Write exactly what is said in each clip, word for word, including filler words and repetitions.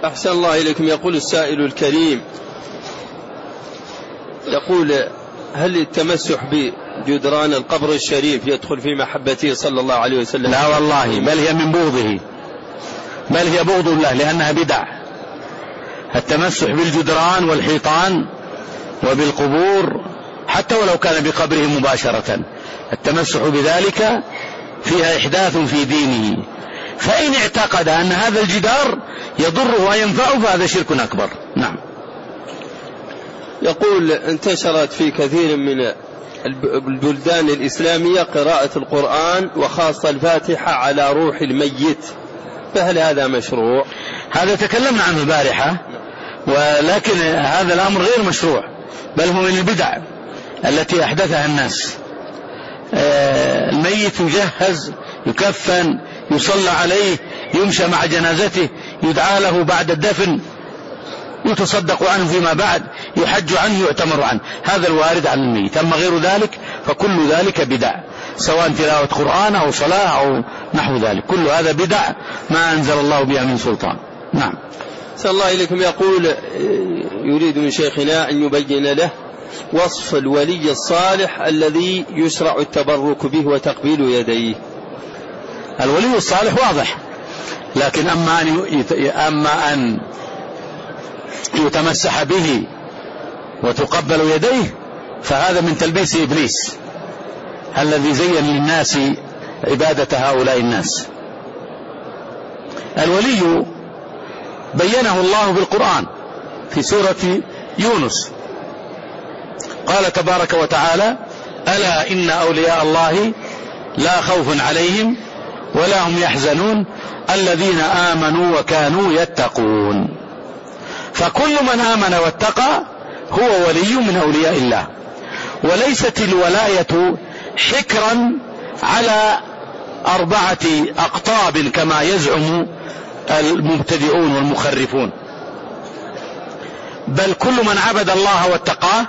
أحسن الله إليكم. يقول السائل الكريم، يقول: هل التمسح بجدران القبر الشريف يدخل في محبته صلى الله عليه وسلم؟ لا والله، بل هي من بغضه، بل هي بغض الله، لأنها بدع. التمسح بالجدران والحيطان وبالقبور حتى ولو كان بقبره مباشرة، التمسح بذلك فيها إحداث في دينه، فإن اعتقد أن هذا الجدار يضره وينفعه فهذا شرك أكبر. نعم. يقول: انتشرت في كثير من البلدان الإسلامية قراءة القرآن وخاصة الفاتحة على روح الميت، فهل هذا مشروع؟ هذا تكلمنا عنه البارحة، ولكن هذا الأمر غير مشروع، بل هو من البدع التي أحدثها الناس. الميت يجهز، يكفن، يصلى عليه، يمشى مع جنازته، يدعى له بعد الدفن، يتصدق عنه فيما بعد، يحج عنه، يؤتمر عنه، هذا الوارد عن الميت. أما غير ذلك فكل ذلك بدع، سواء تلاوة قرآن أو صلاة أو نحو ذلك، كل هذا بدع ما أنزل الله بها من سلطان. نعم. صلى الله إليكم. يقول: يريد من شيخنا أن يبين له وصف الولي الصالح الذي يشرع التبرك به وتقبيل يديه. الولي الصالح واضح، لكن أما أن أما أن يتمسح به وتقبل يديه فهذا من تلبيس إبليس الذي زين للناس عبادة هؤلاء الناس. الولي بينه الله بالقرآن في سورة يونس، قال تبارك وتعالى: ألا إن أولياء الله لا خوف عليهم ولا هم يحزنون الذين آمنوا وكانوا يتقون. فكل من آمن واتقى هو ولي من أولياء الله، وليست الولاية حكرا على أربعة أقطاب كما يزعم المبتدئون والمخرفون، بل كل من عبد الله واتقاه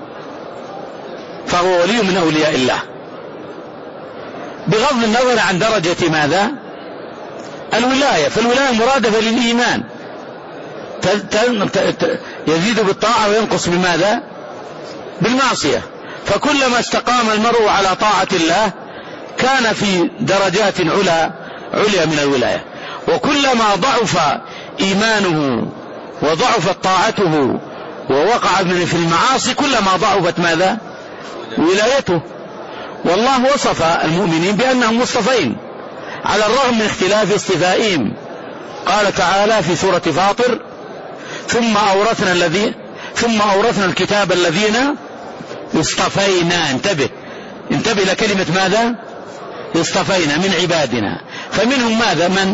فهو ولي من أولياء الله، بغض النظر عن درجة ماذا؟ الولاية. فالولاية مرادفة للإيمان، يزيد بالطاعة وينقص بماذا؟ بالمعصية. فكلما استقام المرء على طاعة الله كان في درجات علا عليا من الولاية، وكلما ضعف إيمانه وضعفت طاعته ووقع في المعاصي كلما ضعفت ماذا؟ ولايته. والله وصف المؤمنين بأنهم مصطفين على الرغم من اختلاف اصطفائهم. قال تعالى في سورة فاطر: ثم أورثنا الذين ثم أورثنا الكتاب الذين اصطفينا. انتبه انتبه لكلمة ماذا؟ اصطفينا، من عبادنا. فمنهم ماذا؟ من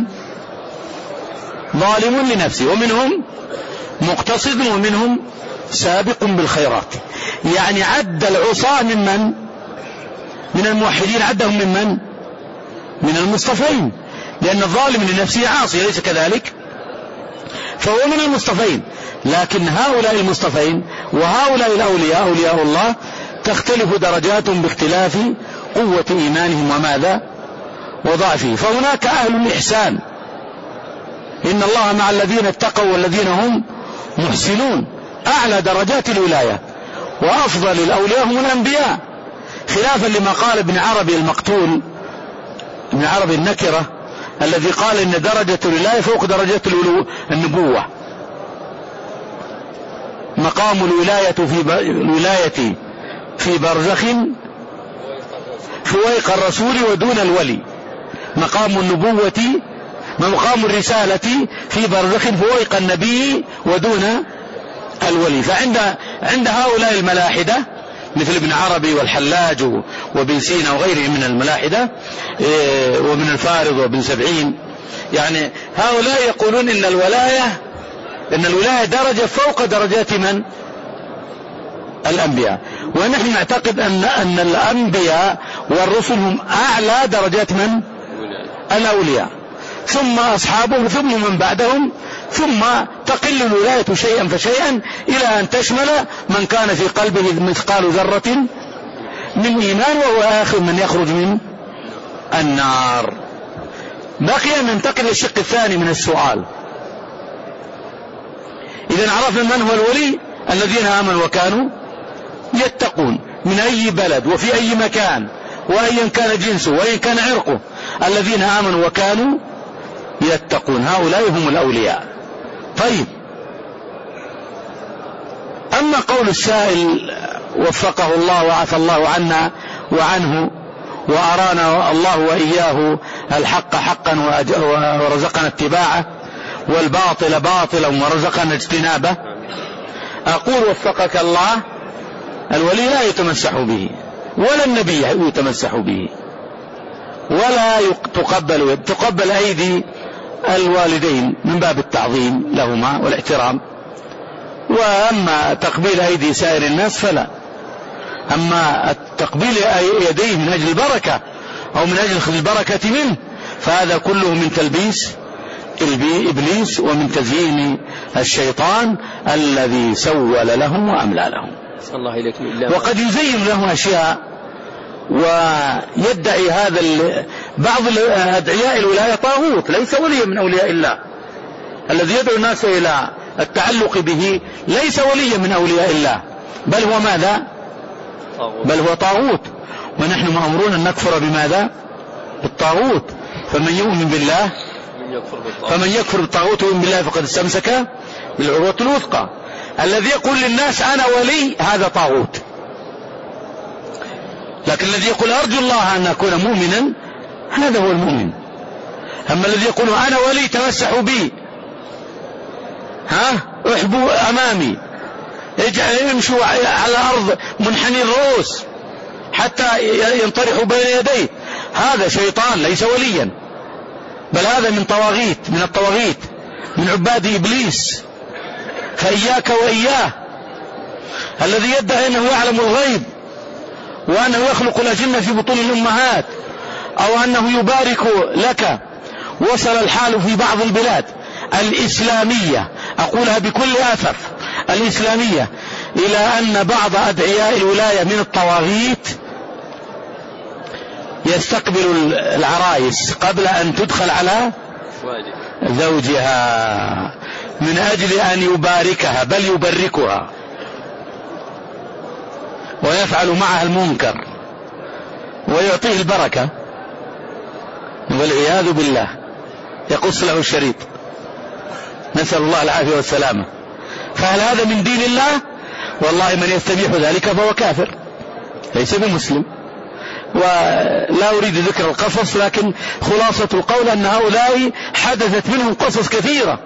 ظالم لنفسه، ومنهم مقتصد، ومنهم سابق بالخيرات. يعني عد العصاة ممن من الموحدين، عدهم ممن من المصطفين، لأن الظالم لنفسه عاصي، ليس كذلك؟ فهو من المصطفين. لكن هؤلاء المصطفين وهؤلاء الأولياء أولياء الله تختلف درجاتهم باختلاف قوة إيمانهم وماذا؟ وضعفه. فهناك أهل الإحسان، إن الله مع الذين اتقوا والذين هم محسنون، أعلى درجات الولاية، وأفضل الأولياء هم الأنبياء، خلافا لما قال ابن عربي المقتول، ابن عربي النكرة، الذي قال إن درجة الولاية فوق درجة النبوة. مقام الولاية في الولاية في برزخ فويق الرسول ودون الولي، مقام النبوة مقام الرسالة في برزخ فويق النبي ودون الولي. فعند عند هؤلاء الملاحدة مثل ابن عربي والحلاج وابن سينا وغيرهم من الملاحدة ومن الفارض وابن سبعين، يعني هؤلاء يقولون إن الولاية إن الولاية درجة فوق درجات من؟ الأنبياء. ونحن نعتقد أن أن الأنبياء والرسل هم أعلى درجات من؟ الأولياء، ثم أصحابهم، ثم من بعدهم، ثم تقل الولاية شيئا فشيئا إلى أن تشمل من كان في قلبه مثقال ذرة من إيمان، وهو آخر من يخرج من النار. بقي أن ننتقل للشق الثاني من السؤال، إذن عرفنا من هو الولي: الذين آمنوا وكانوا يتقون، من أي بلد وفي أي مكان وأيا كان جنسه وأيا كان عرقه، الذين آمنوا وكانوا يتقون، هؤلاء هم الأولياء. طيب، أما قول السائل وفقه الله وعفى الله عنا وعنه وأرانا الله وإياه الحق حقا ورزقنا اتباعه والباطل باطلا ورزقنا اجتنابه، أقول وفقك الله: الولي لا يتمسح به، ولا النبي يتمسح به، ولا تقبل تقبل أيدي الوالدين من باب التعظيم لهما والاحترام، وأما تقبيل أيدي سائر الناس فلا. أما التقبيل يديه من أجل البركة أو من أجل البركة منه فهذا كله من تلبيس إبليس ومن تزيين الشيطان الذي سول لهم وأملى لهم. وقد يزين لهم أشياء ويدعي هذا بعض أدعياء الولاية طاغوت، ليس وليا من أولياء الله. الذي يدعو الناس إلى التعلق به ليس وليا من أولياء الله، بل هو ماذا؟ بل هو طاغوت. ونحن مأمورون أن نكفر بماذا؟ بالطاغوت. فمن يؤمن بالله فمن يكفر بالطاغوت ويؤمن بالله فقد استمسك بالعروة الوثقى. الذي يقول للناس أنا ولي هذا طاغوت، لكن الذي يقول أرجو الله أن أكون مؤمنا هذا هو المؤمن. أما الذي يقول أنا ولي تمسحوا بي، ها احبوا أمامي، يمشوا على الأرض منحني الرؤوس حتى ينطرحوا بين يديه، هذا شيطان ليس وليا، بل هذا من طواغيت من الطواغيت من عباد إبليس. فإياك وإياه. الذي يدعي أنه يعلم الغيب وأنه يخلق الأجنة في بطون الأمهات أو أنه يبارك لك، وصل الحال في بعض البلاد الإسلامية، أقولها بكل أسف، الإسلامية، إلى أن بعض أدعياء الولاية من الطواغيت يستقبل العرايس قبل أن تدخل على زوجها من أجل أن يباركها، بل يبركها ويفعل معها المنكر ويعطيه البركة والعياذ بالله، يقص له الشريط، نسأل الله العافية والسلامة. فهل هذا من دين الله؟ والله من يستبيح ذلك فهو كافر ليس بمسلم. ولا أريد ذكر القصص، لكن خلاصة القول أن هؤلاء حدثت منهم قصص كثيرة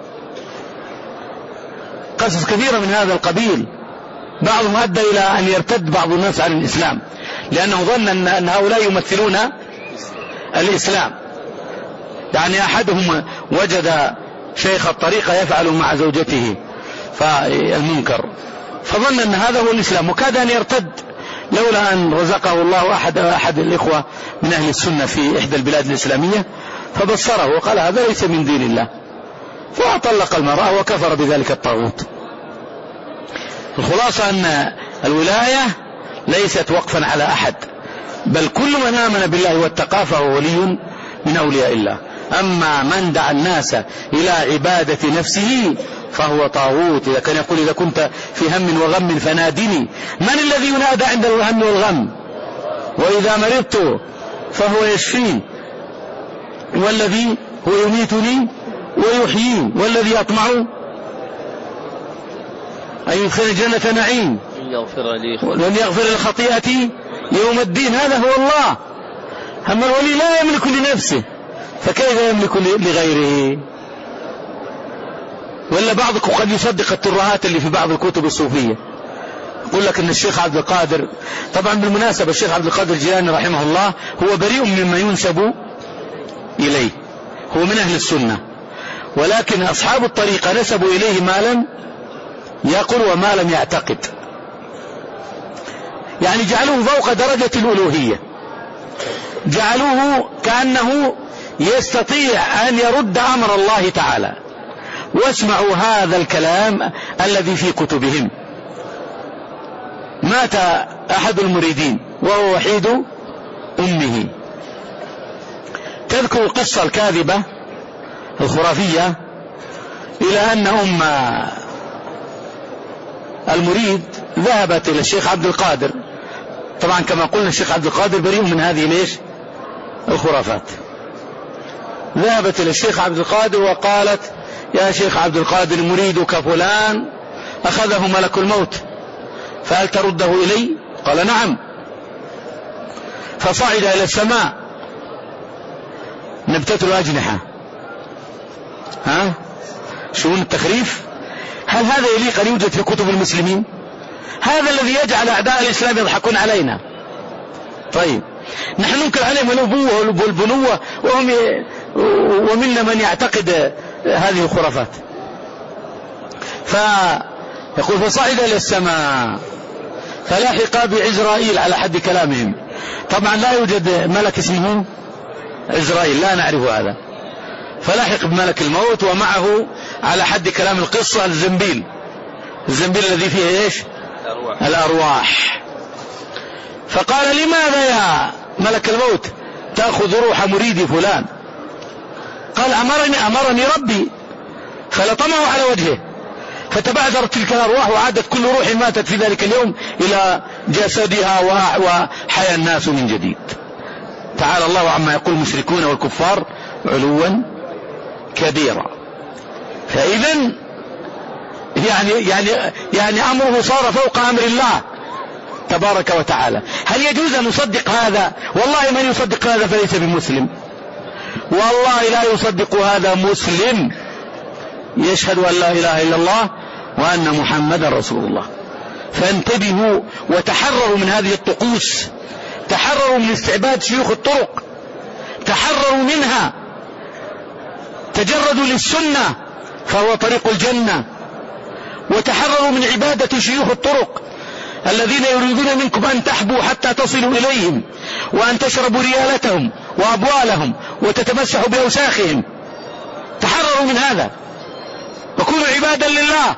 قصص كثيرة من هذا القبيل، بعضهم أدى إلى أن يرتد بعض الناس عن الإسلام لأنه ظن أن هؤلاء يمثلون الإسلام. يعني أحدهم وجد شيخ الطريقة يفعل مع زوجته فالمنكر فظن أن هذا هو الإسلام وكاد أن يرتد، لولا أن رزقه الله أحد, أحد الإخوة من أهل السنة في إحدى البلاد الإسلامية فبصره وقال هذا ليس من دين الله، فأطلق المرأة وكفر بذلك الطاغوت. الخلاصة أن الولاية ليست وقفا على أحد، بل كل من آمن بالله واتقى فهو ولي من أولياء الله. أما من دعا الناس إلى عبادة نفسه فهو طاغوت. إذا كان يقول إذا كنت في هم وغم فنادني، من الذي ينادى عند الهم والغم؟ وإذا مرضت فهو يشفين، والذي هو يميتني ويحيين، والذي أطمع أن يدخل جنة نعيم وأن يغفر لخطيئتي يوم الدين، هذا هو الله. أما الولي لا يملك لنفسه فكيف يملك لغيره؟ ولا بعضكم قد يصدق الترهات اللي في بعض الكتب الصوفية، يقول لك ان الشيخ عبد القادر، طبعا بالمناسبة الشيخ عبد القادر الجيلاني رحمه الله هو بريء مما ينسب إليه، هو من أهل السنة، ولكن أصحاب الطريقة نسبوا إليه ما لم يقل وما لم يعتقد، يعني جعلوه فوق درجة الألوهية، جعلوه كأنه يستطيع أن يرد أمر الله تعالى. واسمعوا هذا الكلام الذي في كتبهم. مات أحد المريدين وهو وحيد أمه، تذكر القصة الكاذبة الخرافية إلى أن أم المريد ذهبت إلى الشيخ عبد القادر. طبعا كما قلنا الشيخ عبد القادر بريء من هذه ليش الخرافات. ذهبت إلى الشيخ عبد القادر وقالت: يا شيخ عبد القادر، مريدك فلان أخذه ملك الموت، فهل ترده إلي؟ قال: نعم. فصعد إلى السماء نبتة الأجنحة. ها شؤون التخريف، هل هذا يليق أن يوجد في كتب المسلمين؟ هذا الذي يجعل أعداء الإسلام يضحكون علينا. طيب نحن ننكر عليهم النبوة والبنوة وهم ي... ومنا من يعتقد هذه الخرافات. فيقول: فصعد إلى السماء فلاحق بعزرائيل على حد كلامهم. طبعا لا يوجد ملك اسمه عزرائيل، لا نعرف هذا. فلاحق بملك الموت ومعه على حد كلام القصة الزنبيل، الزنبيل الذي فيه ايش؟ الأرواح. الأرواح. فقال: لماذا يا ملك الموت تأخذ روح مريدي فلان؟ قال: أمرني أمرني ربي. فلطمه على وجهه فتبعثرت تلك الأرواح وعادت كل روح ماتت في ذلك اليوم إلى جسدها وحيا الناس من جديد. تعالى الله عما يقول المشركون والكفار علوا كبيرا. فإذا يعني يعني يعني أمره صار فوق أمر الله تبارك وتعالى. هل يجوز أن نصدق هذا؟ والله من يصدق هذا فليس بمسلم، والله لا يصدق هذا مسلم يشهد أن لا إله إلا الله وأن محمد رسول الله. فانتبهوا وتحرروا من هذه الطقوس، تحرروا من استعباد شيوخ الطرق، تحرروا منها، تجردوا للسنة فهو طريق الجنة، وتحرروا من عبادة شيوخ الطرق الذين يريدون منكم أن تحبوا حتى تصلوا إليهم وأن تشربوا ريالتهم وأبوالهم وتتمسحوا بأوساخهم. تحرروا من هذا وكونوا عبادا لله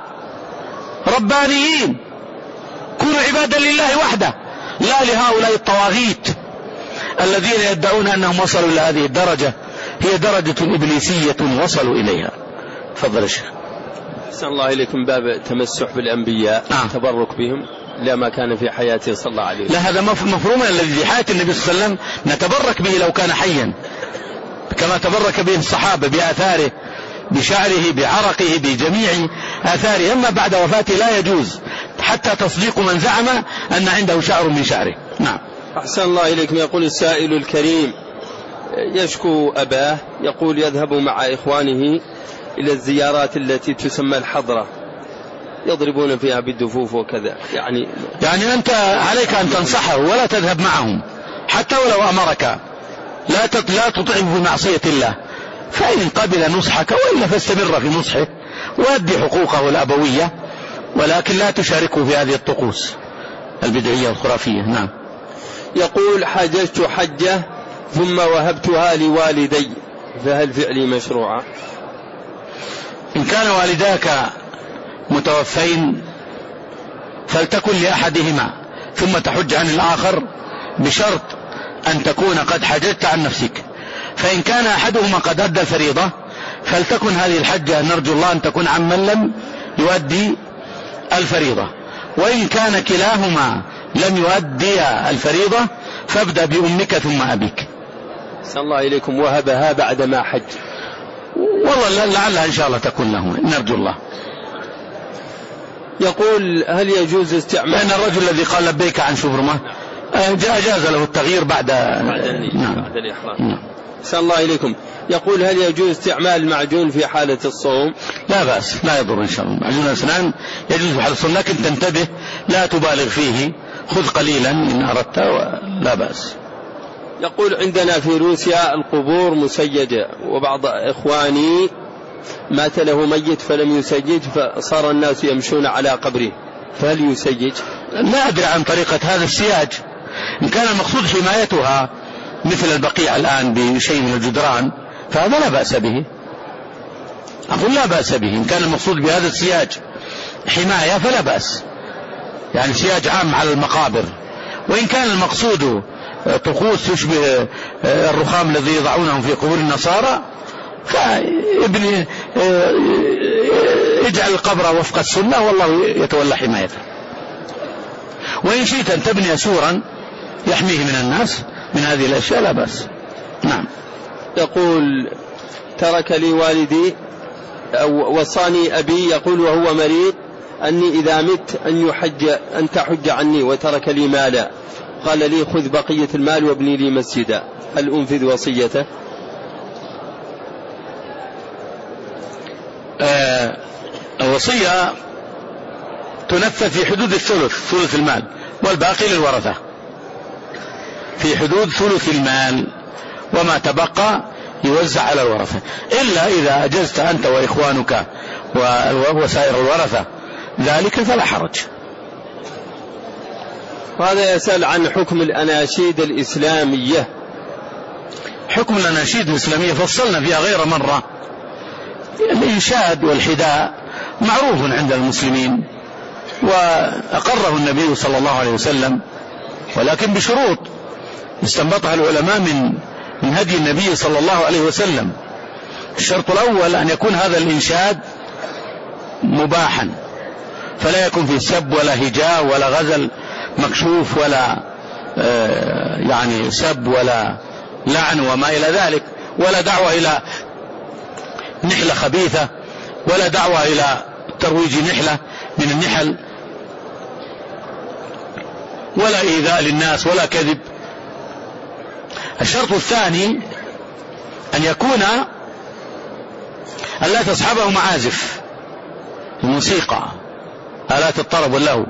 ربانيين، كونوا عبادا لله وحده لا لهؤلاء الطواغيت الذين يدعون أنهم وصلوا إلى هذه الدرجة، هي درجة إبليسية وصلوا إليها. تفضل الشيخ. أحسن الله إليكم. باب التمسح بالأنبياء آه. تبرك بهم لا ما كان في حياته صلى الله عليه وسلم. لا هذا مفهوم الذي في حياة النبي صلى الله عليه وسلم نتبرك به لو كان حيا، كما تبرك به الصحابة بآثاره، بشعره، بعرقه، بجميع آثاره. أما بعد وفاته لا يجوز حتى تصديق من زعم أن عنده شعر من شعره. نعم. أحسن الله إليكم. يقول السائل الكريم يشكو أباه، يقول يذهب مع إخوانه إلى الزيارات التي تسمى الحضرة، يضربون فيها بالدفوف وكذا، يعني يعني أنت عليك أن تنصحه ولا تذهب معهم حتى ولو أمرك، لا لا تطعمه بمعصية الله، فإن قبل نصحك وإلا فاستمر في نصحه وأدي حقوقه الأبوية، ولكن لا تشاركه في هذه الطقوس البدعية الخرافية. نعم. يقول حججت حجة ثم وهبتها لوالدي، فهل فعلي مشروعة؟ إن كان والداك متوفين فلتكن لأحدهما ثم تحج عن الآخر، بشرط أن تكون قد حججت عن نفسك. فإن كان أحدهما قد أدى الفريضة فلتكن هذه الحجة نرجو الله أن تكون عمن لم يؤدي الفريضة، وإن كان كلاهما لم يؤدي الفريضة فابدأ بأمك ثم أبيك. صلى الله إليكم. وهبها بعدما حج، والله لعلها إن شاء الله تكون له، نرجو الله. يقول هل يجوز استعمال، لأن الرجل الذي قال لبيك عن شبرمة جاز له التغيير بعد بعد الإحرام. صلى الله إليكم. يقول هل يجوز استعمال المعجون في حالة الصوم؟ لا بأس، لا يضر إن شاء الله. معجون الأسنان يجوز في حالة الصوم، لكن تنتبه لا تبالغ فيه، خذ قليلا إن أردت ولا بأس. يقول عندنا في روسيا القبور مسيجة، وبعض إخواني مات له ميت فلم يسجج، فصار الناس يمشون على قبره، فهل يسجج؟ لا أدري عن طريقة هذا السياج. إن كان المقصود حمايتها مثل البقيع الآن بشيء من الجدران فهذا لا بأس به، أقول لا بأس به. إن كان المقصود بهذا السياج حماية فلا بأس، يعني سياج عام على المقابر. وإن كان المقصود طقوس تشبه الرخام الذي يضعونهم في قبور النصارى فابني اجعل القبر وفق السنة والله يتولى حمايته. وإن شئت أن تبني سورا يحميه من الناس من هذه الأشياء لا بأس. نعم. يقول ترك لي والدي أو وصاني أبي يقول وهو مريض أني إذا مت أن يحج أن تحج عني، وترك لي مالا، قال لي خذ بقية المال وابني لي مسجدا، هل أنفذ وصيته؟ آه الوصية تنفذ في حدود الثلث، ثلث المال، والباقي للورثة في حدود ثلث المال، وما تبقى يوزع على الورثة، إلا إذا أجزت أنت وإخوانك وسائر الورثة ذلك فلا حرج. وهذا يسأل عن حكم الأناشيد الإسلامية. حكم الأناشيد الإسلامية فصلنا فيها غير مرة. الإنشاد والحداء معروف عند المسلمين وأقره النبي صلى الله عليه وسلم، ولكن بشروط استنبطها العلماء من من هدي النبي صلى الله عليه وسلم. الشرط الأول أن يكون هذا الإنشاد مباحا، فلا يكون فيه سب ولا هجاء ولا غزل مكشوف ولا آه يعني سب ولا لعن وما إلى ذلك، ولا دعوة إلى نحلة خبيثة، ولا دعوة إلى ترويج نحلة من النحل، ولا إيذاء للناس ولا كذب. الشرط الثاني أن يكون أن لا تصحبه معازف الموسيقى، آلات الطرب واللهو،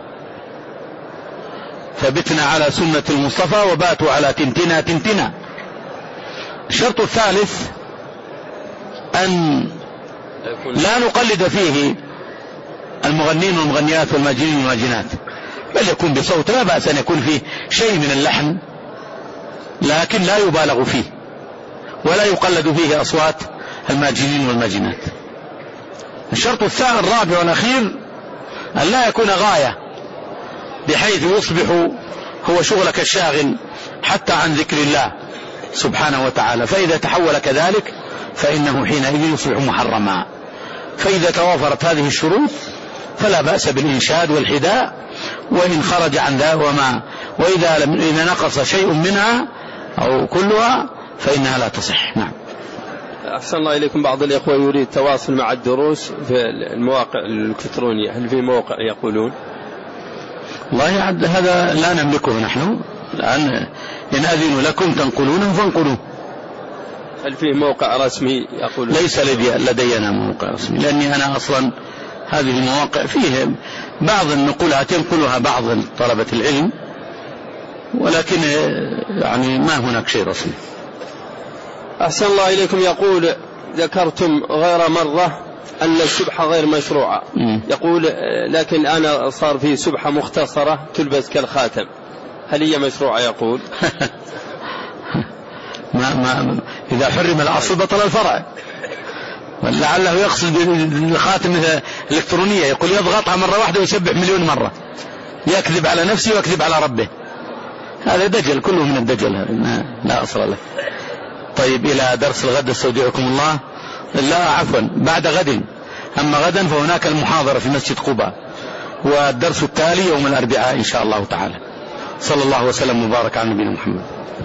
فبتنا على سنة المصطفى وباتوا على تنتنا تنتنا. الشرط الثالث أن لا نقلد فيه المغنين والمغنيات والماجنين والماجنات، بل يكون بصوت، لا بأس أن يكون فيه شيء من اللحن لكن لا يبالغ فيه، ولا يقلد فيه أصوات الماجنين والماجنات. الشرط الثاني الرابع والأخير أن لا يكون غاية بحيث يصبح هو شغلك الشاغل حتى عن ذكر الله سبحانه وتعالى، فإذا تحول كذلك فإنه حينئذ يصبح محرما. فإذا توافرت هذه الشروط فلا بأس بالإنشاد والحداء، وإن خرج عن ذا وما وإذا لم إذا نقص شيء منها أو كلها فإنها لا تصح. نعم. أحسن الله إليكم. بعض الإخوة يريد التواصل مع الدروس في المواقع الإلكترونية، هل في موقع يقولون؟ والله هذا لا نملكه نحن الآن، إن أذنوا لكم تنقلونه فانقلوه. هل فيه موقع رسمي يقولون؟ ليس لدينا موقع رسمي، لأني أنا أصلا هذه المواقع فيه بعض النقولات ينقلها بعض طلبة العلم، ولكن يعني ما هناك شيء رسمي. أحسن الله إليكم. يقول ذكرتم غير مرة أن السبحة غير مشروعة، يقول لكن أنا صار في سبحة مختصرة تلبس كالخاتم، هل هي مشروعة؟ يقول ما ما إذا حرم الأصل بطل الفرع، ولعله يقصد بالخاتم الإلكترونية، يقول يضغطها مرة واحدة ويسبح مليون مرة، يكذب على نفسه ويكذب على ربه. هذا دجل، كله من الدجل، لا أصل له. طيب إلى درس الغد، استودعكم الله. لا عفوا بعد غد، أما غدا فهناك المحاضرة في مسجد قباء، والدرس التالي يوم الأربعاء إن شاء الله تعالى. صلى الله وسلم وبارك على نبينا محمد.